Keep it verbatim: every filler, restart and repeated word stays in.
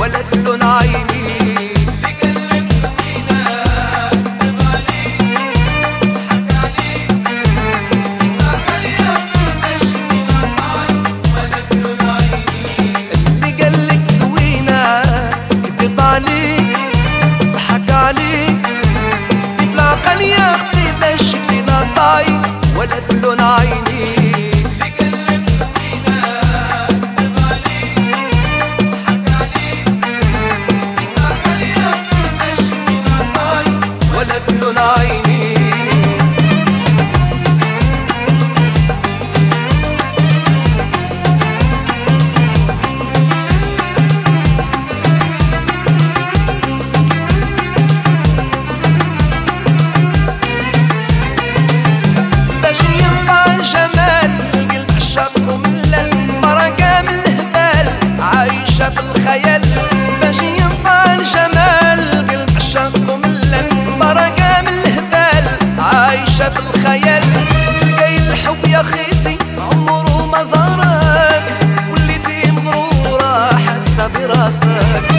ولا تلون عيني. ولا تلون عيني. اللي قلب سوينا كذب عليك ضحك عليك سكاك اليوم تمشي نهاي ولا تلون عيني. باش ينفع الجمال قلب عشاق وملل برقة من الهبال عايشة في الخيال. تلقاي الحب يا خيتي عمره ما زارك وليتي مغرورة حاسة براسك.